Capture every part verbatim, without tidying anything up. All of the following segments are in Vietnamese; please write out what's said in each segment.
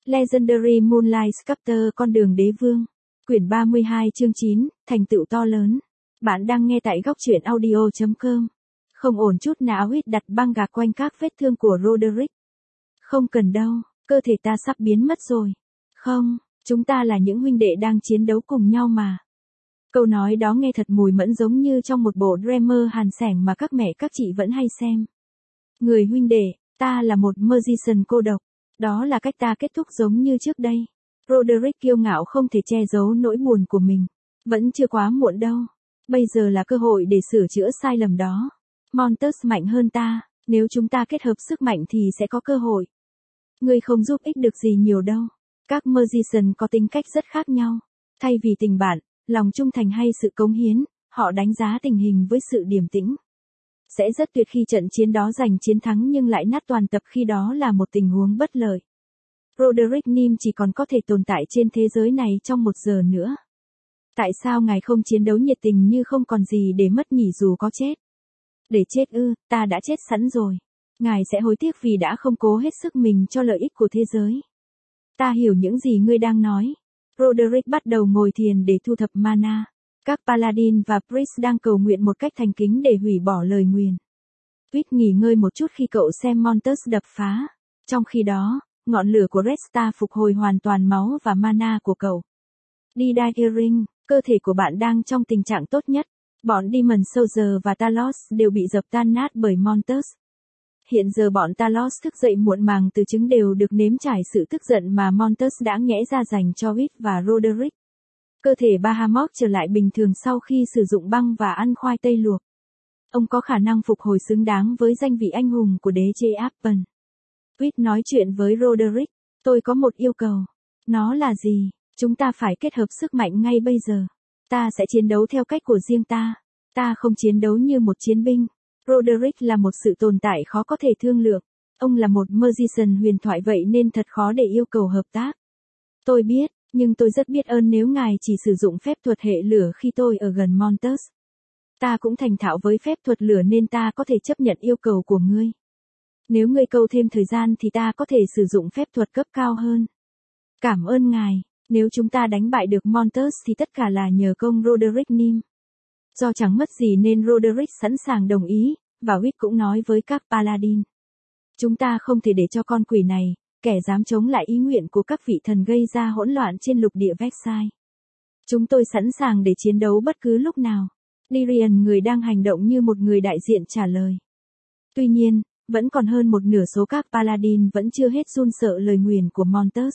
Legendary Moonlight Sculptor con đường đế vương. Quyển ba mươi hai chương chín, thành tựu to lớn. Bạn đang nghe tại góc truyện audio chấm com. Không ổn chút nào. Huyết đặt băng gạc quanh các vết thương của Roderick. Không cần đâu, cơ thể ta sắp biến mất rồi. Không, chúng ta là những huynh đệ đang chiến đấu cùng nhau mà. Câu nói đó nghe thật mùi mẫn giống như trong một bộ drama hàn sẻng mà các mẹ các chị vẫn hay xem. Người huynh đệ, ta là một magician cô độc. Đó là cách ta kết thúc giống như trước đây. Roderick kiêu ngạo không thể che giấu nỗi buồn của mình. Vẫn chưa quá muộn đâu. Bây giờ là cơ hội để sửa chữa sai lầm đó. Montes mạnh hơn ta, nếu chúng ta kết hợp sức mạnh thì sẽ có cơ hội. Ngươi không giúp ích được gì nhiều đâu. Các magician có tính cách rất khác nhau. Thay vì tình bạn, lòng trung thành hay sự cống hiến, họ đánh giá tình hình với sự điềm tĩnh. Sẽ rất tuyệt khi trận chiến đó giành chiến thắng nhưng lại nát toàn tập khi đó là một tình huống bất lợi. Roderick Nim chỉ còn có thể tồn tại trên thế giới này trong một giờ nữa. Tại sao ngài không chiến đấu nhiệt tình như không còn gì để mất nhỉ dù có chết? Để chết ư, ta đã chết sẵn rồi. Ngài sẽ hối tiếc vì đã không cố hết sức mình cho lợi ích của thế giới. Ta hiểu những gì ngươi đang nói. Roderick bắt đầu ngồi thiền để thu thập mana. Các paladin và priest đang cầu nguyện một cách thành kính để hủy bỏ lời nguyền. Huyết nghỉ ngơi một chút khi cậu xem Montes đập phá. Trong khi đó, ngọn lửa của Resta phục hồi hoàn toàn máu và mana của cậu. Đi Daggering, cơ thể của bạn đang trong tình trạng tốt nhất. Bọn Demon Soldier và Talos đều bị dập tan nát bởi Montes. Hiện giờ bọn Talos thức dậy muộn màng từ trứng đều được nếm trải sự tức giận mà Montes đã nghẽ ra dành cho Huyết và Roderick. Cơ thể Bahamut trở lại bình thường sau khi sử dụng băng và ăn khoai tây luộc. Ông có khả năng phục hồi xứng đáng với danh vị anh hùng của đế chế Appen. Huyết nói chuyện với Roderick. Tôi có một yêu cầu. Nó là gì? Chúng ta phải kết hợp sức mạnh ngay bây giờ. Ta sẽ chiến đấu theo cách của riêng ta. Ta không chiến đấu như một chiến binh. Roderick là một sự tồn tại khó có thể thương lượng. Ông là một magician huyền thoại vậy nên thật khó để yêu cầu hợp tác. Tôi biết, nhưng tôi rất biết ơn nếu ngài chỉ sử dụng phép thuật hệ lửa khi tôi ở gần Montes. Ta cũng thành thạo với phép thuật lửa nên ta có thể chấp nhận yêu cầu của ngươi. Nếu ngươi câu thêm thời gian thì ta có thể sử dụng phép thuật cấp cao hơn. Cảm ơn ngài, nếu chúng ta đánh bại được Montes thì tất cả là nhờ công Roderick Nim. Do chẳng mất gì nên Roderick sẵn sàng đồng ý, và Huyết cũng nói với các paladin. Chúng ta không thể để cho con quỷ này, kẻ dám chống lại ý nguyện của các vị thần gây ra hỗn loạn trên lục địa Versailles. Chúng tôi sẵn sàng để chiến đấu bất cứ lúc nào. Lyrian người đang hành động như một người đại diện trả lời. Tuy nhiên, vẫn còn hơn một nửa số các paladin vẫn chưa hết run sợ lời nguyền của Montes.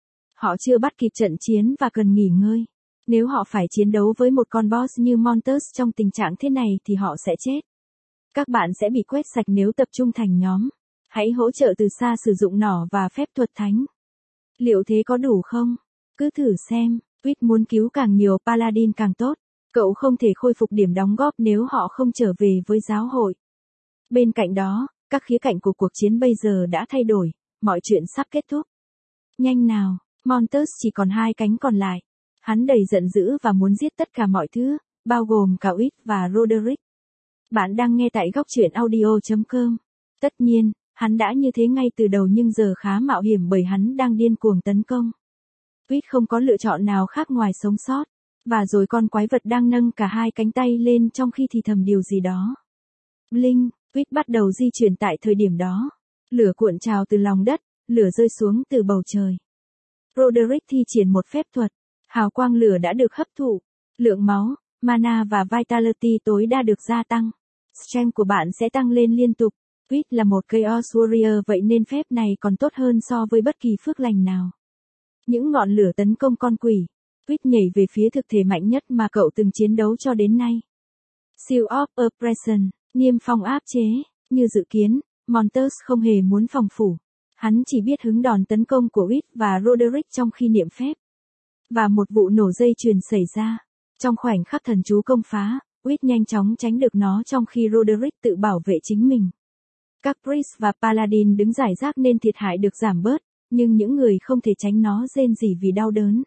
Họ chưa bắt kịp trận chiến và cần nghỉ ngơi. Nếu họ phải chiến đấu với một con boss như Montes trong tình trạng thế này thì họ sẽ chết. Các bạn sẽ bị quét sạch nếu tập trung thành nhóm. Hãy hỗ trợ từ xa sử dụng nỏ và phép thuật thánh. Liệu thế có đủ không? Cứ thử xem. Huyết muốn cứu càng nhiều paladin càng tốt. Cậu không thể khôi phục điểm đóng góp nếu họ không trở về với giáo hội. Bên cạnh đó, các khía cạnh của cuộc chiến bây giờ đã thay đổi. Mọi chuyện sắp kết thúc. Nhanh nào, Montes chỉ còn hai cánh còn lại. Hắn đầy giận dữ và muốn giết tất cả mọi thứ, bao gồm cả Huyết và Roderick. Bạn đang nghe tại góc truyện audio chấm com. Tất nhiên, hắn đã như thế ngay từ đầu nhưng giờ khá mạo hiểm bởi hắn đang điên cuồng tấn công. Huyết không có lựa chọn nào khác ngoài sống sót. Và rồi con quái vật đang nâng cả hai cánh tay lên trong khi thì thầm điều gì đó. Bling, Huyết bắt đầu di chuyển tại thời điểm đó. Lửa cuộn trào từ lòng đất, lửa rơi xuống từ bầu trời. Roderick thi triển một phép thuật. Hào quang lửa đã được hấp thụ. Lượng máu, mana và vitality tối đa được gia tăng. Strength của bạn sẽ tăng lên liên tục. Huyết là một Chaos Warrior vậy nên phép này còn tốt hơn so với bất kỳ phước lành nào. Những ngọn lửa tấn công con quỷ. Huyết nhảy về phía thực thể mạnh nhất mà cậu từng chiến đấu cho đến nay. Seal of Oppression, niêm phong áp chế. Như dự kiến, Montes không hề muốn phòng phủ. Hắn chỉ biết hứng đòn tấn công của Huyết và Roderick trong khi niệm phép. Và một vụ nổ dây chuyền xảy ra. Trong khoảnh khắc thần chú công phá, Huyết nhanh chóng tránh được nó trong khi Roderick tự bảo vệ chính mình. Các priest và paladin đứng rải rác nên thiệt hại được giảm bớt, nhưng những người không thể tránh nó rên rỉ vì đau đớn.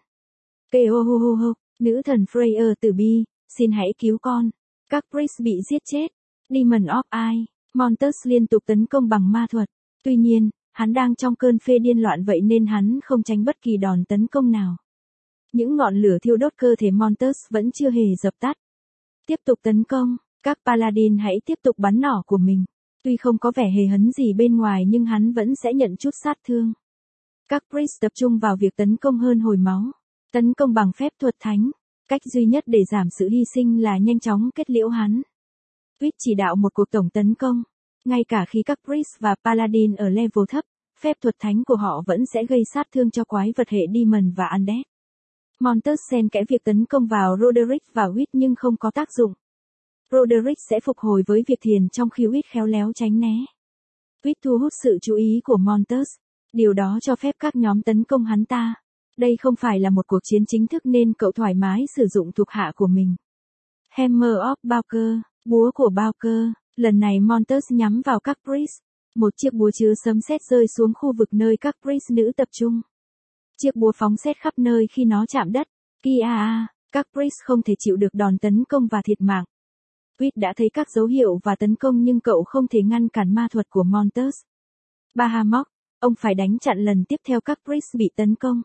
Keohoho, nữ thần Freya từ bi, xin hãy cứu con. Các priest bị giết chết. Demon of Eye, Montes liên tục tấn công bằng ma thuật. Tuy nhiên, Hắn đang trong cơn phê điên loạn vậy nên hắn không tránh bất kỳ đòn tấn công nào. Những ngọn lửa thiêu đốt cơ thể Montes vẫn chưa hề dập tắt. Tiếp tục tấn công, các Paladin hãy tiếp tục bắn nỏ của mình. Tuy không có vẻ hề hấn gì bên ngoài nhưng hắn vẫn sẽ nhận chút sát thương. Các Priest tập trung vào việc tấn công hơn hồi máu. Tấn công bằng phép thuật thánh. Cách duy nhất để giảm sự hy sinh là nhanh chóng kết liễu hắn. Huyết chỉ đạo một cuộc tổng tấn công. Ngay cả khi các Priest và Paladin ở level thấp, phép thuật thánh của họ vẫn sẽ gây sát thương cho quái vật hệ Demon và Undead. Montes xen kẽ việc tấn công vào Roderick và Huyết nhưng không có tác dụng. Roderick sẽ phục hồi với việc thiền trong khi Huyết khéo léo tránh né. Huyết thu hút sự chú ý của Montes. Điều đó cho phép các nhóm tấn công hắn ta. Đây không phải là một cuộc chiến chính thức nên cậu thoải mái sử dụng thuộc hạ của mình. Hammer of Bowker, búa của Bowker. Lần này Montes nhắm vào các Priest. Một chiếc búa chứa sấm sét rơi xuống khu vực nơi các Priest nữ tập trung. Chiếc búa phóng sét khắp nơi khi nó chạm đất. Kia, các Priest không thể chịu được đòn tấn công và thiệt mạng. Huyết đã thấy các dấu hiệu và tấn công nhưng cậu không thể ngăn cản ma thuật của Montes. Bahamut, ông phải đánh chặn lần tiếp theo các Priest bị tấn công.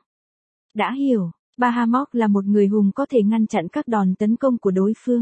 Đã hiểu, Bahamut là một người hùng có thể ngăn chặn các đòn tấn công của đối phương.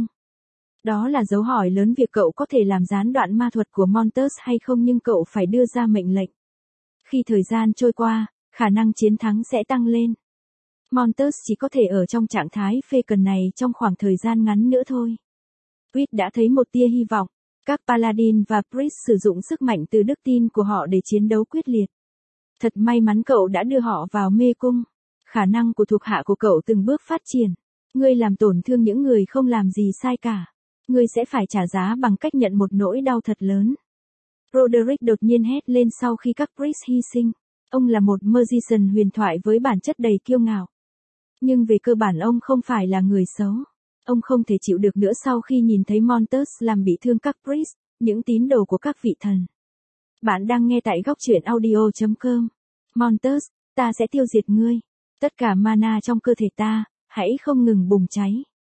Đó là dấu hỏi lớn việc cậu có thể làm gián đoạn ma thuật của Montes hay không nhưng cậu phải đưa ra mệnh lệnh. Khi thời gian trôi qua, khả năng chiến thắng sẽ tăng lên. Montes chỉ có thể ở trong trạng thái phê cần này trong khoảng thời gian ngắn nữa thôi. Huyết đã thấy một tia hy vọng. Các Paladin và Priest sử dụng sức mạnh từ đức tin của họ để chiến đấu quyết liệt. Thật may mắn cậu đã đưa họ vào mê cung. Khả năng của thuộc hạ của cậu từng bước phát triển. Ngươi làm tổn thương những người không làm gì sai cả. Ngươi sẽ phải trả giá bằng cách nhận một nỗi đau thật lớn. Roderick đột nhiên hét lên sau khi các Priest hy sinh. Ông là một magician huyền thoại với bản chất đầy kiêu ngạo. Nhưng về cơ bản ông không phải là người xấu. Ông không thể chịu được nữa sau khi nhìn thấy Montes làm bị thương các Priest, những tín đồ của các vị thần. Bạn đang nghe tại góc truyện audio chấm com. Montes, ta sẽ tiêu diệt ngươi. Tất cả mana trong cơ thể ta, hãy không ngừng bùng cháy.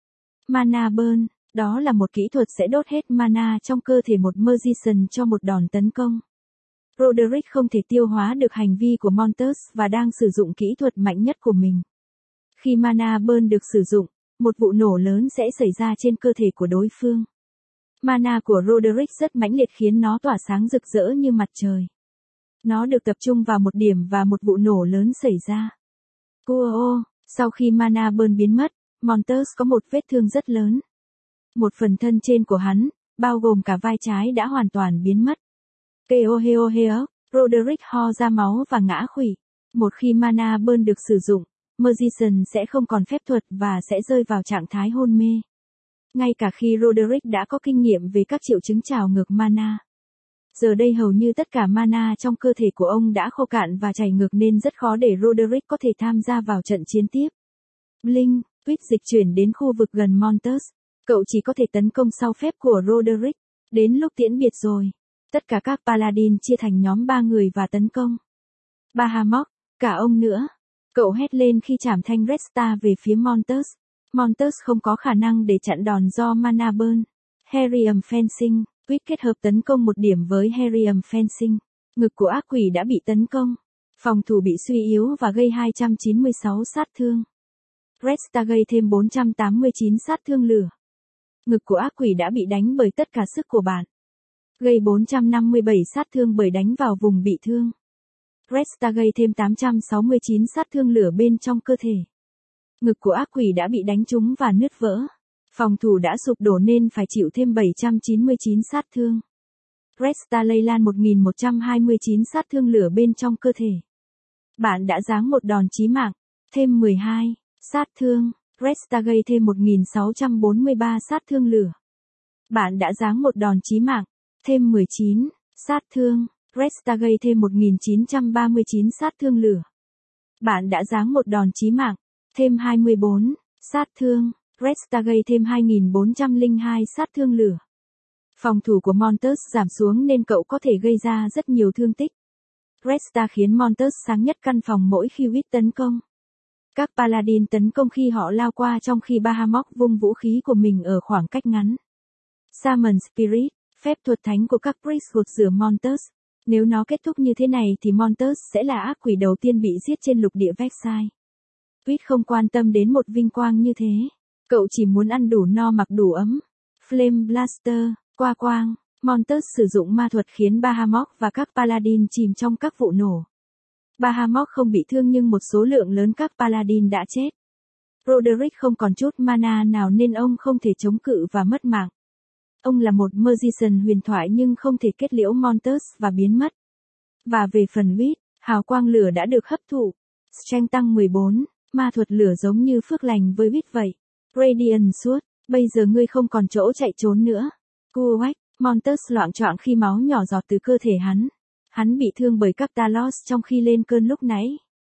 Mana burn, đó là một kỹ thuật sẽ đốt hết mana trong cơ thể một magician cho một đòn tấn công. Roderick không thể tiêu hóa được hành vi của Montes và đang sử dụng kỹ thuật mạnh nhất của mình. Khi mana burn được sử dụng, một vụ nổ lớn sẽ xảy ra trên cơ thể của đối phương. Mana của Roderick rất mãnh liệt khiến nó tỏa sáng rực rỡ như mặt trời. Nó được tập trung vào một điểm và một vụ nổ lớn xảy ra. Cô, sau khi mana burn biến mất, Montes có một vết thương rất lớn. Một phần thân trên của hắn, bao gồm cả vai trái đã hoàn toàn biến mất. Keoheoheo, Roderick ho ra máu và ngã khuỵu. Một khi mana burn được sử dụng, Magician sẽ không còn phép thuật và sẽ rơi vào trạng thái hôn mê. Ngay cả khi Roderick đã có kinh nghiệm về các triệu chứng trào ngược mana. Giờ đây hầu như tất cả mana trong cơ thể của ông đã khô cạn và chảy ngược nên rất khó để Roderick có thể tham gia vào trận chiến tiếp. Blink, Huyết dịch chuyển đến khu vực gần Montes. Cậu chỉ có thể tấn công sau phép của Roderick. Đến lúc tiễn biệt rồi. Tất cả các Paladin chia thành nhóm ba người và tấn công. Bahamut, cả ông nữa. Cậu hét lên khi chảm thanh Resta về phía Montes. Montes không có khả năng để chặn đòn do mana burn. Herium Fencing, Huyết kết hợp tấn công một điểm với Herium Fencing. Ngực của ác quỷ đã bị tấn công. Phòng thủ bị suy yếu và gây hai trăm chín mươi sáu sát thương. Resta gây thêm bốn trăm tám mươi chín sát thương lửa. Ngực của ác quỷ đã bị đánh bởi tất cả sức của bạn. Gây bốn trăm năm mươi bảy sát thương bởi đánh vào vùng bị thương. Resta gây thêm tám trăm sáu mươi chín sát thương lửa bên trong cơ thể. Ngực của ác quỷ đã bị đánh trúng và nứt vỡ. Phòng thủ đã sụp đổ nên phải chịu thêm bảy trăm chín mươi chín sát thương. Resta lây lan một nghìn một trăm hai mươi chín sát thương lửa bên trong cơ thể. Bạn đã giáng một đòn chí mạng, thêm mười hai sát thương. Resta gây thêm một nghìn sáu trăm bốn mươi ba sát thương lửa. Bạn đã giáng một đòn chí mạng, thêm mười chín sát thương. Resta gây thêm một nghìn chín trăm ba mươi chín sát thương lửa. Bạn đã giáng một đòn chí mạng, thêm hai mươi bốn sát thương. Resta gây thêm hai nghìn bốn trăm lẻ hai sát thương lửa. Phòng thủ của Montes giảm xuống nên cậu có thể gây ra rất nhiều thương tích. Resta khiến Montes sáng nhất căn phòng mỗi khi Huyết tấn công. Các Paladin tấn công khi họ lao qua trong khi Bahamut vung vũ khí của mình ở khoảng cách ngắn. Summon Spirit, phép thuật thánh của các Priest gột rửa Montes. Nếu nó kết thúc như thế này thì Montes sẽ là ác quỷ đầu tiên bị giết trên lục địa Versailles. Reed không quan tâm đến một vinh quang như thế. Cậu chỉ muốn ăn đủ no mặc đủ ấm. Flame Blaster, qua quang. Montes sử dụng ma thuật khiến Bahamut và các Paladin chìm trong các vụ nổ. Bahamut không bị thương nhưng một số lượng lớn các Paladin đã chết. Roderick không còn chút mana nào nên ông không thể chống cự và mất mạng. Ông là một magician huyền thoại nhưng không thể kết liễu Montes và biến mất. Và về phần Reed, hào quang lửa đã được hấp thụ. Strength tăng mười bốn, ma thuật lửa giống như phước lành với Reed vậy. Radiant suốt, bây giờ ngươi không còn chỗ chạy trốn nữa. Cuoach, Montes loạng choạng khi máu nhỏ giọt từ cơ thể hắn. Hắn bị thương bởi các Talos trong khi lên cơn lúc nãy.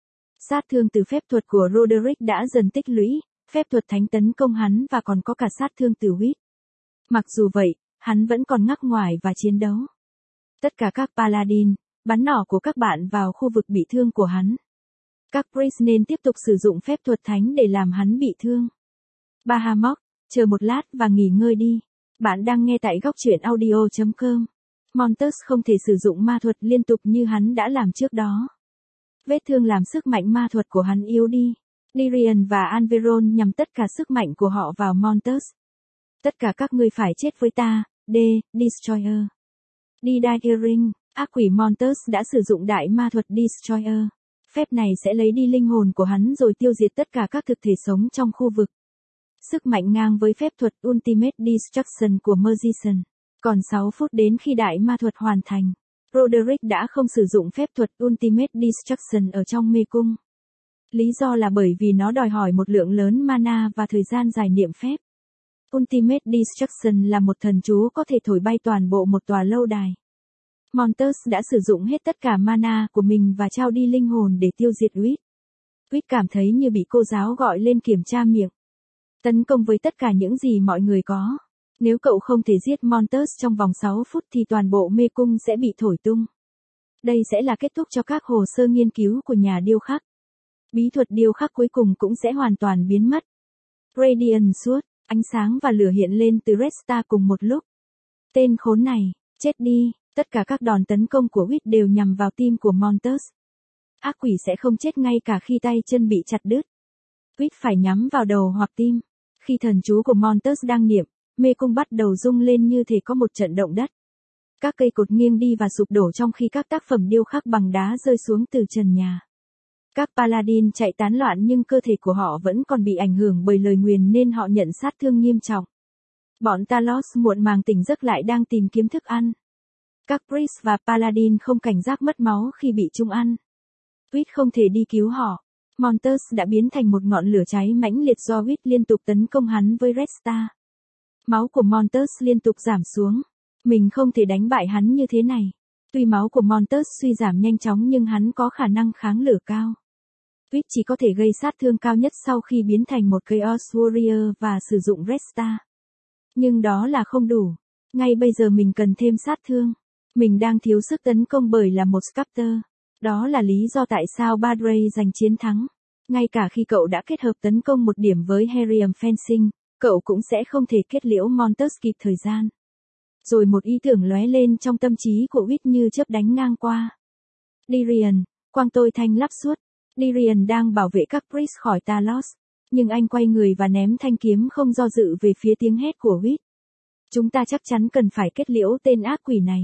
Sát thương từ phép thuật của Roderick đã dần tích lũy, phép thuật thánh tấn công hắn và còn có cả sát thương từ Reed. Mặc dù vậy, hắn vẫn còn ngắc ngoài và chiến đấu. Tất cả các Paladin, bắn nỏ của các bạn vào khu vực bị thương của hắn. Các Priest nên tiếp tục sử dụng phép thuật thánh để làm hắn bị thương. Bahamut, chờ một lát và nghỉ ngơi đi. Bạn đang nghe tại góc truyện audio chấm com. Montes không thể sử dụng ma thuật liên tục như hắn đã làm trước đó. Vết thương làm sức mạnh ma thuật của hắn yếu đi. Lyrian và Anveron nhằm tất cả sức mạnh của họ vào Montes. Tất cả các ngươi phải chết với ta, D, Destroyer. D-Daggering, ác quỷ Montes đã sử dụng đại ma thuật Destroyer. Phép này sẽ lấy đi linh hồn của hắn rồi tiêu diệt tất cả các thực thể sống trong khu vực. Sức mạnh ngang với phép thuật Ultimate Destruction của Magician. Còn sáu phút đến khi đại ma thuật hoàn thành. Roderick đã không sử dụng phép thuật Ultimate Destruction ở trong mê cung. Lý do là bởi vì nó đòi hỏi một lượng lớn mana và thời gian dài niệm phép. Ultimate Destruction là một thần chú có thể thổi bay toàn bộ một tòa lâu đài. Montes đã sử dụng hết tất cả mana của mình và trao đi linh hồn để tiêu diệt Reed. Reed cảm thấy như bị cô giáo gọi lên kiểm tra miệng. Tấn công với tất cả những gì mọi người có. Nếu cậu không thể giết Montes trong vòng sáu phút thì toàn bộ mê cung sẽ bị thổi tung. Đây sẽ là kết thúc cho các hồ sơ nghiên cứu của nhà điêu khắc. Bí thuật điêu khắc cuối cùng cũng sẽ hoàn toàn biến mất. Radiant suốt, ánh sáng và lửa hiện lên từ Resta cùng một lúc. Tên khốn này, chết đi, tất cả các đòn tấn công của Reed đều nhằm vào tim của Montes. Ác quỷ sẽ không chết ngay cả khi tay chân bị chặt đứt. Reed phải nhắm vào đầu hoặc tim. Khi thần chú của Montes đang niệm, mê cung bắt đầu rung lên như thể có một trận động đất. Các cây cột nghiêng đi và sụp đổ trong khi các tác phẩm điêu khắc bằng đá rơi xuống từ trần nhà. Các Paladin chạy tán loạn nhưng cơ thể của họ vẫn còn bị ảnh hưởng bởi lời nguyền nên họ nhận sát thương nghiêm trọng. Bọn Talos muộn màng tỉnh giấc lại đang tìm kiếm thức ăn. Các Priest và Paladin không cảnh giác mất máu khi bị chúng ăn. Reed không thể đi cứu họ. Montes đã biến thành một ngọn lửa cháy mãnh liệt do Reed liên tục tấn công hắn với Resta. Máu của Montes liên tục giảm xuống. Mình không thể đánh bại hắn như thế này. Tuy máu của Montes suy giảm nhanh chóng nhưng hắn có khả năng kháng lửa cao. Reed chỉ có thể gây sát thương cao nhất sau khi biến thành một Chaos Warrior và sử dụng Resta. Nhưng đó là không đủ. Ngay bây giờ mình cần thêm sát thương. Mình đang thiếu sức tấn công bởi là một Sculptor. Đó là lý do tại sao Badray giành chiến thắng. Ngay cả khi cậu đã kết hợp tấn công một điểm với Herium Fencing, cậu cũng sẽ không thể kết liễu Montes kịp thời gian. Rồi một ý tưởng lóe lên trong tâm trí của Reed như chớp đánh ngang qua. Lyrian, quang tôi thanh lắp suốt. Lyrian đang bảo vệ các Priest khỏi Talos. Nhưng anh quay người và ném thanh kiếm không do dự về phía tiếng hét của Reed. Chúng ta chắc chắn cần phải kết liễu tên ác quỷ này.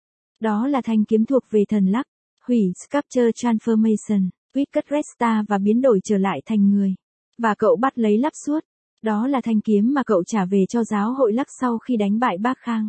Đó là thanh kiếm thuộc về thần lắc. Hủy Sculpture Transformation. Reed cất Resta và biến đổi trở lại thành người. Và cậu bắt lấy lắp suốt. Đó là thanh kiếm mà cậu trả về cho giáo hội lắc sau khi đánh bại Bác Khang.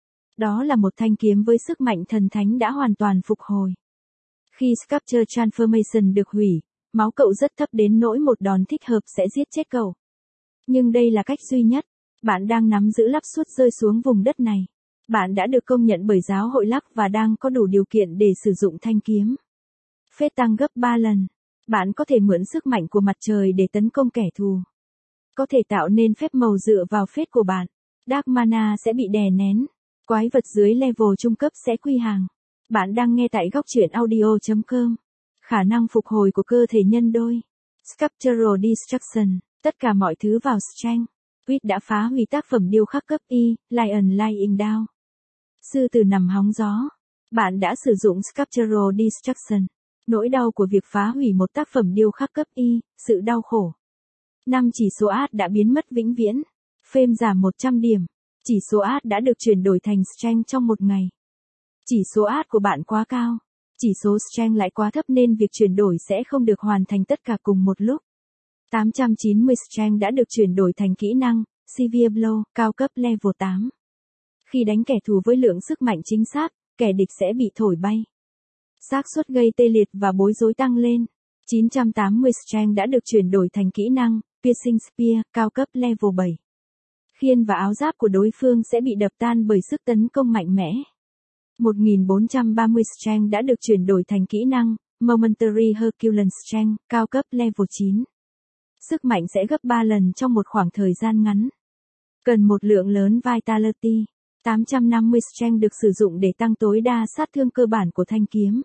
Đó là một thanh kiếm với sức mạnh thần thánh đã hoàn toàn phục hồi. Khi Sculpture Transformation được hủy, máu cậu rất thấp đến nỗi một đòn thích hợp sẽ giết chết cậu. Nhưng đây là cách duy nhất. Bạn đang nắm giữ lắp suốt rơi xuống vùng đất này. Bạn đã được công nhận bởi giáo hội lắc và đang có đủ điều kiện để sử dụng thanh kiếm. Phép tăng gấp ba lần. Bạn có thể mượn sức mạnh của mặt trời để tấn công kẻ thù. Có thể tạo nên phép màu dựa vào phép của bạn. Dark Mana sẽ bị đè nén. Quái vật dưới level trung cấp sẽ quy hàng. Bạn đang nghe tại góc truyện audio chấm com. Khả năng phục hồi của cơ thể nhân đôi. Sculptural Destruction. Tất cả mọi thứ vào Strength. Reed đã phá hủy tác phẩm điêu khắc cấp Y, Lion Lying Down. Sư tử nằm hóng gió. Bạn đã sử dụng Sculptural Destruction. Nỗi đau của việc phá hủy một tác phẩm điêu khắc cấp Y, sự đau khổ. năm Chỉ số A D đã biến mất vĩnh viễn. Fame giảm một trăm điểm. Chỉ số A D đã được chuyển đổi thành Strength trong một ngày. Chỉ số A D của bạn quá cao. Chỉ số Strength lại quá thấp nên việc chuyển đổi sẽ không được hoàn thành tất cả cùng một lúc. tám trăm chín mươi Strength đã được chuyển đổi thành kỹ năng, Severe Blow, cao cấp level tám. Khi đánh kẻ thù với lượng sức mạnh chính xác, kẻ địch sẽ bị thổi bay. Xác suất gây tê liệt và bối rối tăng lên. chín trăm tám mươi Strength đã được chuyển đổi thành kỹ năng, Piercing Spear, cao cấp level bảy. Khiên và áo giáp của đối phương sẽ bị đập tan bởi sức tấn công mạnh mẽ. một nghìn bốn trăm ba mươi Strength đã được chuyển đổi thành kỹ năng, Momentary Herculean Strength, cao cấp level chín. Sức mạnh sẽ gấp ba lần trong một khoảng thời gian ngắn. Cần một lượng lớn Vitality. tám trăm năm mươi Strength được sử dụng để tăng tối đa sát thương cơ bản của thanh kiếm.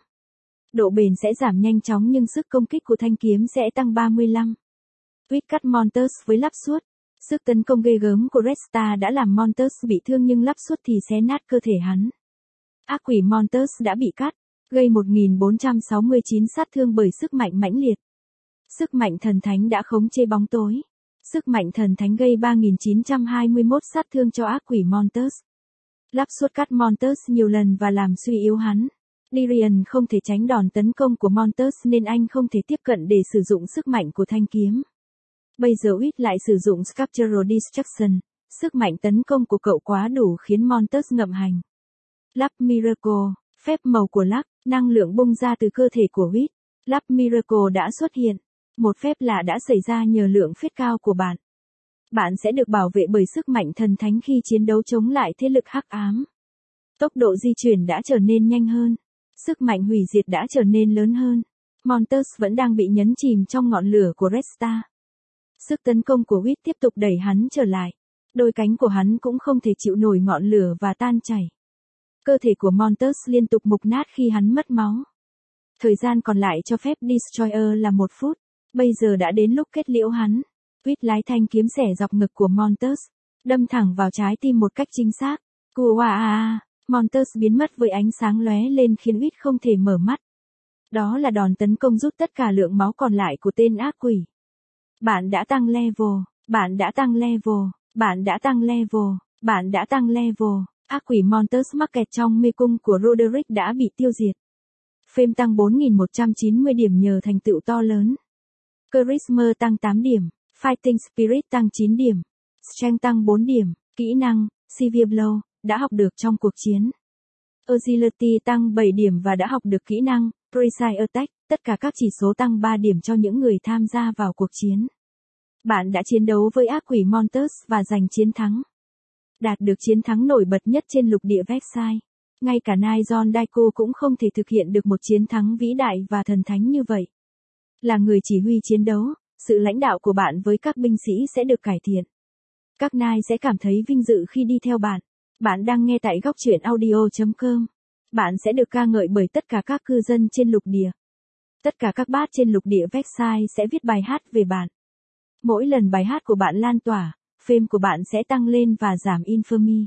Độ bền sẽ giảm nhanh chóng nhưng sức công kích của thanh kiếm sẽ tăng ba mươi lăm. Huyết cắt Monsters với lắp suốt. Sức tấn công ghê gớm của Red Star đã làm Monsters bị thương nhưng lắp suốt thì xé nát cơ thể hắn. Ác quỷ Monsters đã bị cắt, gây một nghìn bốn trăm sáu mươi chín sát thương bởi sức mạnh mãnh liệt. Sức mạnh thần thánh đã khống chế bóng tối. Sức mạnh thần thánh gây ba nghìn chín trăm hai mươi mốt sát thương cho ác quỷ Monsters. Lắp suốt cắt Monsters nhiều lần và làm suy yếu hắn. Lyrian không thể tránh đòn tấn công của Monsters nên anh không thể tiếp cận để sử dụng sức mạnh của thanh kiếm. Bây giờ Uyết lại sử dụng Sculptural Destruction, sức mạnh tấn công của cậu quá đủ khiến Monsters ngậm hành. Lắp Miracle, phép màu của Lắc, năng lượng bung ra từ cơ thể của Uyết. Lắp Miracle đã xuất hiện. Một phép lạ đã xảy ra nhờ lượng phết cao của bạn. Bạn sẽ được bảo vệ bởi sức mạnh thần thánh khi chiến đấu chống lại thế lực hắc ám. Tốc độ di chuyển đã trở nên nhanh hơn. Sức mạnh hủy diệt đã trở nên lớn hơn. Monsters vẫn đang bị nhấn chìm trong ngọn lửa của Red Star. Sức tấn công của Huyết tiếp tục đẩy hắn trở lại. Đôi cánh của hắn cũng không thể chịu nổi ngọn lửa và tan chảy. Cơ thể của Monsters liên tục mục nát khi hắn mất máu. Thời gian còn lại cho phép Destroyer là một phút. Bây giờ đã đến lúc kết liễu hắn. Huyết lái thanh kiếm xẻ dọc ngực của Monsters, đâm thẳng vào trái tim một cách chính xác. Kuaa, Monsters biến mất với ánh sáng lóe lên khiến Huyết không thể mở mắt. Đó là đòn tấn công rút tất cả lượng máu còn lại của tên ác quỷ. Bạn đã tăng level, bạn đã tăng level, bạn đã tăng level, bạn đã tăng level. Ác quỷ Monsters mắc kẹt trong mê cung của Roderick đã bị tiêu diệt. Fame tăng bốn nghìn một trăm chín mươi điểm nhờ thành tựu to lớn. Charisma tăng tám điểm. Fighting Spirit tăng chín điểm. Strength tăng bốn điểm. Kỹ năng, Severe Blow, đã học được trong cuộc chiến. Agility tăng bảy điểm và đã học được kỹ năng, Precise Attack, tất cả các chỉ số tăng ba điểm cho những người tham gia vào cuộc chiến. Bạn đã chiến đấu với ác quỷ Monsters và giành chiến thắng. Đạt được chiến thắng nổi bật nhất trên lục địa Vexai. Ngay cả Nai John Daiko cũng không thể thực hiện được một chiến thắng vĩ đại và thần thánh như vậy. Là người chỉ huy chiến đấu, sự lãnh đạo của bạn với các binh sĩ sẽ được cải thiện. Các nai sẽ cảm thấy vinh dự khi đi theo bạn. Bạn đang nghe tại góc truyện audio chấm com. Bạn sẽ được ca ngợi bởi tất cả các cư dân trên lục địa. Tất cả các bát trên lục địa Vexai sẽ viết bài hát về bạn. Mỗi lần bài hát của bạn lan tỏa, fame của bạn sẽ tăng lên và giảm infamy.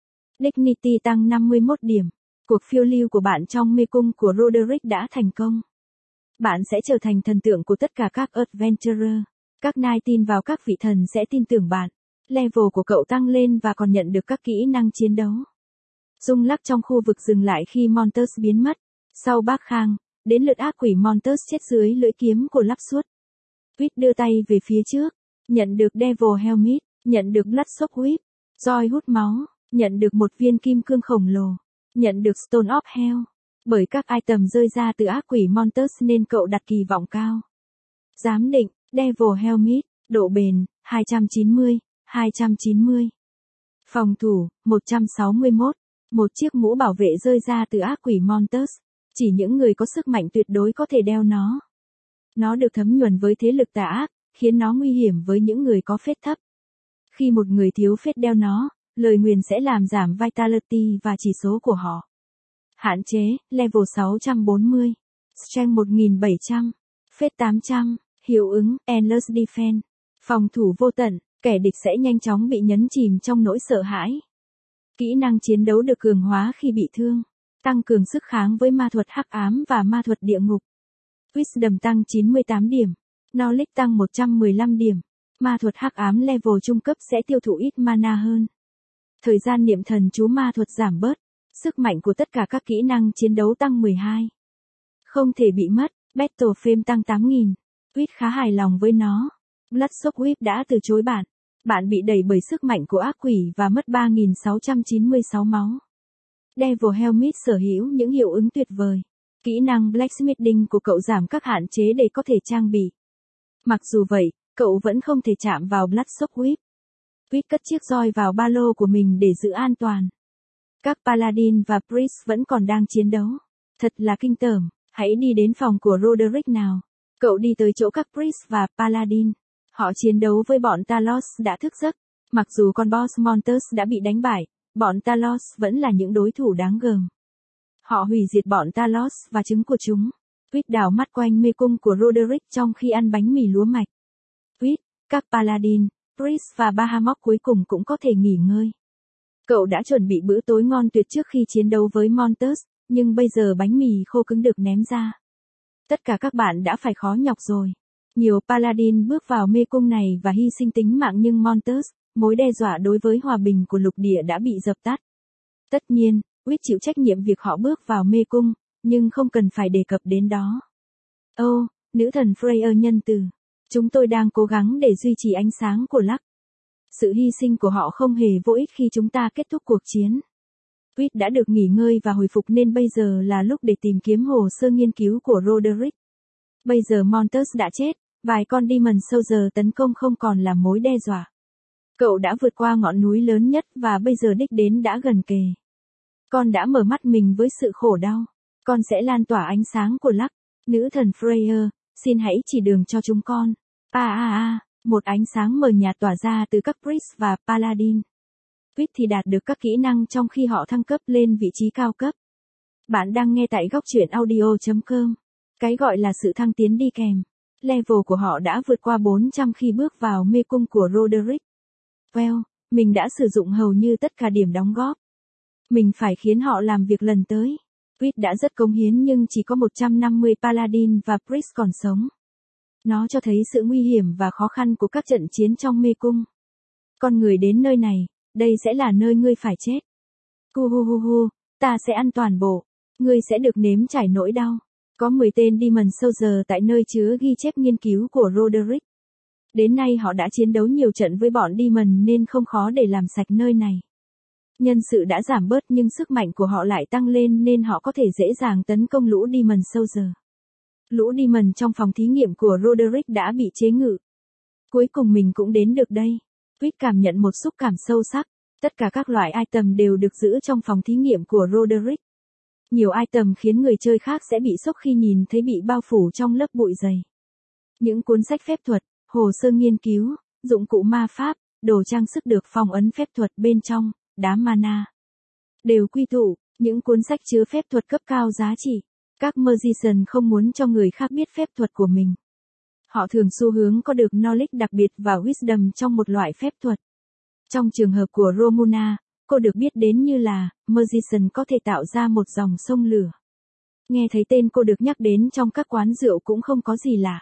Dignity tăng năm mươi mốt điểm. Cuộc phiêu lưu của bạn trong mê cung của Roderick đã thành công. Bạn sẽ trở thành thần tượng của tất cả các adventurer. Các nai tin vào các vị thần sẽ tin tưởng bạn. Level của cậu tăng lên và còn nhận được các kỹ năng chiến đấu. Rung lắc trong khu vực dừng lại khi Monsters biến mất. Sau Bác Khang, đến lượt ác quỷ Monsters chết dưới lưỡi kiếm của lắp suốt. Huyết đưa tay về phía trước. Nhận được Devil Helmet. Nhận được Bloodsock Whip. Roi hút máu. Nhận được một viên kim cương khổng lồ. Nhận được Stone of Hell. Bởi các item rơi ra từ ác quỷ Monsters nên cậu đặt kỳ vọng cao. Giám định, Devil Helmet, độ bền, hai trăm chín mươi, hai trăm chín mươi. Phòng thủ, một trăm sáu mươi mốt. Một chiếc mũ bảo vệ rơi ra từ ác quỷ Monsters. Chỉ những người có sức mạnh tuyệt đối có thể đeo nó. Nó được thấm nhuần với thế lực tà ác, khiến nó nguy hiểm với những người có phết thấp. Khi một người thiếu phết đeo nó, lời nguyền sẽ làm giảm vitality và chỉ số của họ. Hạn chế, level sáu trăm bốn mươi. Strength một nghìn bảy trăm. Phết tám trăm. Hiệu ứng, Endless Defense. Phòng thủ vô tận, kẻ địch sẽ nhanh chóng bị nhấn chìm trong nỗi sợ hãi. Kỹ năng chiến đấu được cường hóa khi bị thương. tăng cường sức kháng với ma thuật hắc ám và ma thuật địa ngục. Wisdom tăng chín mươi tám điểm. Knowledge tăng một trăm mười lăm điểm. Ma thuật hắc ám level trung cấp sẽ tiêu thụ ít mana hơn. Thời gian niệm thần chú ma thuật giảm bớt. Sức mạnh của tất cả các kỹ năng chiến đấu tăng mười hai. Không thể bị mất. Battle Fame tăng tám nghìn. Quýt khá hài lòng với nó. Bloodshock Whip đã từ chối bạn. Bạn bị đẩy bởi sức mạnh của ác quỷ và mất ba nghìn sáu trăm chín mươi sáu máu. Devil Helmet sở hữu những hiệu ứng tuyệt vời. Kỹ năng Blacksmithing của cậu giảm các hạn chế để có thể trang bị. Mặc dù vậy, cậu vẫn không thể chạm vào Bloodshock Whip. Quýt cất chiếc roi vào ba lô của mình để giữ an toàn. Các Paladin và Priest vẫn còn đang chiến đấu. Thật là kinh tởm. Hãy đi đến phòng của Roderick nào. Cậu đi tới chỗ các Priest và Paladin. Họ chiến đấu với bọn Talos đã thức giấc. Mặc dù con boss Monsters đã bị đánh bại, bọn Talos vẫn là những đối thủ đáng gờm. Họ hủy diệt bọn Talos và trứng của chúng. Quýt đảo mắt quanh mê cung của Roderick trong khi ăn bánh mì lúa mạch. Quýt, các Paladin, Priest và Bahamut cuối cùng cũng có thể nghỉ ngơi. Cậu đã chuẩn bị bữa tối ngon tuyệt trước khi chiến đấu với Monsters, nhưng bây giờ bánh mì khô cứng được ném ra. Tất cả các bạn đã phải khó nhọc rồi. Nhiều Paladin bước vào mê cung này và hy sinh tính mạng nhưng Monsters, mối đe dọa đối với hòa bình của lục địa đã bị dập tắt. Tất nhiên, Quýt chịu trách nhiệm việc họ bước vào mê cung, nhưng không cần phải đề cập đến đó. Ô, oh, nữ thần Freya nhân từ. Chúng tôi đang cố gắng để duy trì ánh sáng của Lux. Sự hy sinh của họ không hề vô ích khi chúng ta kết thúc cuộc chiến. Quýt đã được nghỉ ngơi và hồi phục nên bây giờ là lúc để tìm kiếm hồ sơ nghiên cứu của Roderick. Bây giờ Monsters đã chết, vài con Demon Soldier tấn công không còn là mối đe dọa. Cậu đã vượt qua ngọn núi lớn nhất và bây giờ đích đến đã gần kề. Con đã mở mắt mình với sự khổ đau. Con sẽ lan tỏa ánh sáng của Lux. Nữ thần Freya, xin hãy chỉ đường cho chúng con. A a a, một ánh sáng mờ nhạt tỏa ra từ các Priest và Paladin. Quýt thì đạt được các kỹ năng trong khi họ thăng cấp lên vị trí cao cấp. Bạn đang nghe tại góc truyện audio chấm com. Cái gọi là sự thăng tiến đi kèm. Level của họ đã vượt qua bốn trăm khi bước vào mê cung của Roderick. Well, mình đã sử dụng hầu như tất cả điểm đóng góp. Mình phải khiến họ làm việc lần tới. Quýt đã rất cống hiến nhưng chỉ có một trăm năm mươi Paladin và Priest còn sống. Nó cho thấy sự nguy hiểm và khó khăn của các trận chiến trong mê cung. Con người đến nơi này, đây sẽ là nơi ngươi phải chết. Hu hu hu hu, ta sẽ ăn toàn bộ. Ngươi sẽ được nếm trải nỗi đau. Có mười tên Demon Soldier tại nơi chứa ghi chép nghiên cứu của Roderick. Đến nay họ đã chiến đấu nhiều trận với bọn Demon nên không khó để làm sạch nơi này. Nhân sự đã giảm bớt nhưng sức mạnh của họ lại tăng lên nên họ có thể dễ dàng tấn công lũ Demon Soldier. Lũ Demon trong phòng thí nghiệm của Roderick đã bị chế ngự. Cuối cùng mình cũng đến được đây. Quýt cảm nhận một xúc cảm sâu sắc. Tất cả các loại item đều được giữ trong phòng thí nghiệm của Roderick. Nhiều item khiến người chơi khác sẽ bị sốc khi nhìn thấy bị bao phủ trong lớp bụi dày. Những cuốn sách phép thuật, hồ sơ nghiên cứu, dụng cụ ma pháp, đồ trang sức được phong ấn phép thuật bên trong, đá mana. Đều quy tụ, những cuốn sách chứa phép thuật cấp cao giá trị. Các magician không muốn cho người khác biết phép thuật của mình. Họ thường xu hướng có được knowledge đặc biệt và wisdom trong một loại phép thuật. Trong trường hợp của Romuna, cô được biết đến như là magician có thể tạo ra một dòng sông lửa. Nghe thấy tên cô được nhắc đến trong các quán rượu cũng không có gì lạ.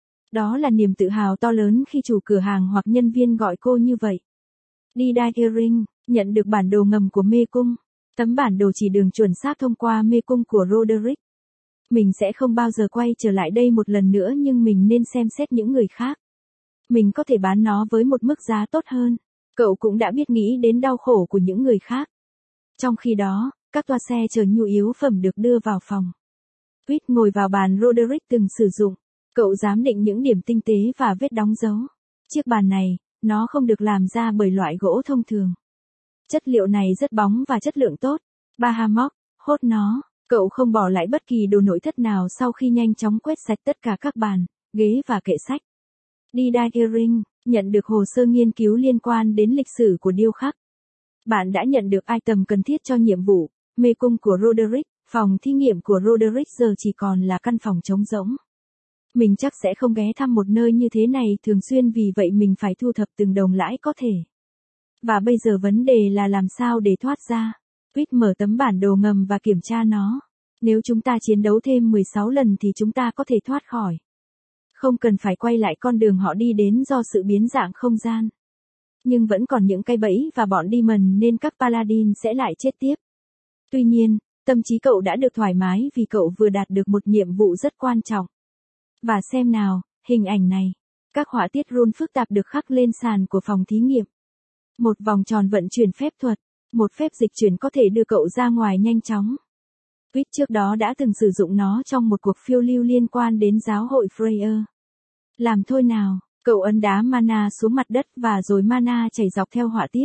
Đó là niềm tự hào to lớn khi chủ cửa hàng hoặc nhân viên gọi cô như vậy. Đi Earring, nhận được bản đồ ngầm của mê cung. Tấm bản đồ chỉ đường chuẩn xác thông qua mê cung của Roderick. Mình sẽ không bao giờ quay trở lại đây một lần nữa nhưng mình nên xem xét những người khác. Mình có thể bán nó với một mức giá tốt hơn. Cậu cũng đã biết nghĩ đến đau khổ của những người khác. Trong khi đó, các toa xe chở nhu yếu phẩm được đưa vào phòng. Quýt ngồi vào bàn Roderick từng sử dụng. Cậu giám định những điểm tinh tế và vết đóng dấu. Chiếc bàn này, nó không được làm ra bởi loại gỗ thông thường. Chất liệu này rất bóng và chất lượng tốt. Bahamut, hốt nó. Cậu không bỏ lại bất kỳ đồ nội thất nào sau khi nhanh chóng quét sạch tất cả các bàn, ghế và kệ sách. Đi Earring, nhận được hồ sơ nghiên cứu liên quan đến lịch sử của điêu khắc. Bạn đã nhận được item cần thiết cho nhiệm vụ, mê cung của Roderick, phòng thí nghiệm của Roderick giờ chỉ còn là căn phòng trống rỗng. Mình chắc sẽ không ghé thăm một nơi như thế này thường xuyên vì vậy mình phải thu thập từng đồng lãi có thể. Và bây giờ vấn đề là làm sao để thoát ra. Quýt mở tấm bản đồ ngầm và kiểm tra nó. Nếu chúng ta chiến đấu thêm mười sáu lần thì chúng ta có thể thoát khỏi. Không cần phải quay lại con đường họ đi đến do sự biến dạng không gian. Nhưng vẫn còn những cái bẫy và bọn demon nên các paladin sẽ lại chết tiếp. Tuy nhiên, tâm trí cậu đã được thoải mái vì cậu vừa đạt được một nhiệm vụ rất quan trọng. Và xem nào, hình ảnh này. Các họa tiết rune phức tạp được khắc lên sàn của phòng thí nghiệm. Một vòng tròn vận chuyển phép thuật, một phép dịch chuyển có thể đưa cậu ra ngoài nhanh chóng. Quýt trước đó đã từng sử dụng nó trong một cuộc phiêu lưu liên quan đến giáo hội Freya. Làm thôi nào, cậu ấn đá mana xuống mặt đất và rồi mana chảy dọc theo họa tiết.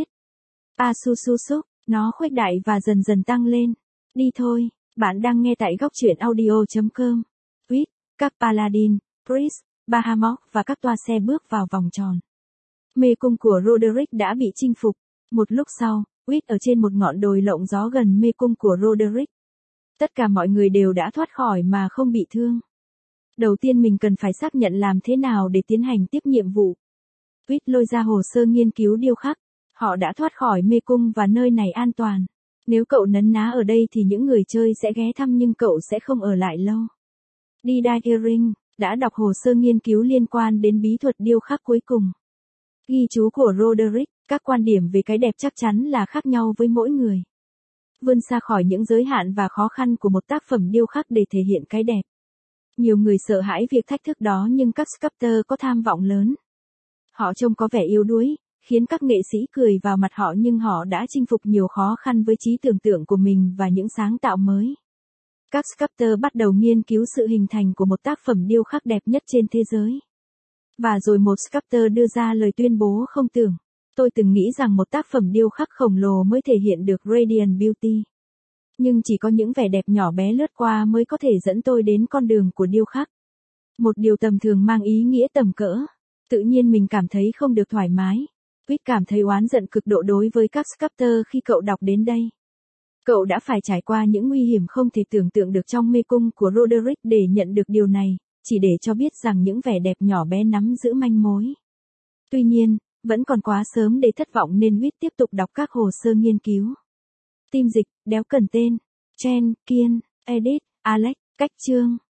Asususuk, nó khuếch đại và dần dần tăng lên. Đi thôi, bạn đang nghe tại góc truyện audio chấm com. Quýt, các paladin, priest, Bahamut và các toa xe bước vào vòng tròn. Mê cung của Roderick đã bị chinh phục. Một lúc sau, Quýt ở trên một ngọn đồi lộng gió gần mê cung của Roderick. Tất cả mọi người đều đã thoát khỏi mà không bị thương. Đầu tiên mình cần phải xác nhận làm thế nào để tiến hành tiếp nhiệm vụ. Quýt lôi ra hồ sơ nghiên cứu điêu khắc. Họ đã thoát khỏi mê cung và nơi này an toàn. Nếu cậu nấn ná ở đây thì những người chơi sẽ ghé thăm nhưng cậu sẽ không ở lại lâu. Đi Diaring, đã đọc hồ sơ nghiên cứu liên quan đến bí thuật điêu khắc cuối cùng. Ghi chú của Roderick, các quan điểm về cái đẹp chắc chắn là khác nhau với mỗi người. Vươn xa khỏi những giới hạn và khó khăn của một tác phẩm điêu khắc để thể hiện cái đẹp. Nhiều người sợ hãi việc thách thức đó nhưng các sculptor có tham vọng lớn. Họ trông có vẻ yếu đuối, khiến các nghệ sĩ cười vào mặt họ nhưng họ đã chinh phục nhiều khó khăn với trí tưởng tượng của mình và những sáng tạo mới. Các sculptor bắt đầu nghiên cứu sự hình thành của một tác phẩm điêu khắc đẹp nhất trên thế giới. Và rồi một sculptor đưa ra lời tuyên bố không tưởng. Tôi từng nghĩ rằng một tác phẩm điêu khắc khổng lồ mới thể hiện được Radiant Beauty. Nhưng chỉ có những vẻ đẹp nhỏ bé lướt qua mới có thể dẫn tôi đến con đường của điêu khắc. Một điều tầm thường mang ý nghĩa tầm cỡ. Tự nhiên mình cảm thấy không được thoải mái. Quýt cảm thấy oán giận cực độ đối với các sculptor khi cậu đọc đến đây. Cậu đã phải trải qua những nguy hiểm không thể tưởng tượng được trong mê cung của Roderick để nhận được điều này, chỉ để cho biết rằng những vẻ đẹp nhỏ bé nắm giữ manh mối. Tuy nhiên, vẫn còn quá sớm để thất vọng nên Quýt tiếp tục đọc các hồ sơ nghiên cứu. Tim dịch, đéo cần tên, Chen, Kiên, Edith, Alex, cách chương.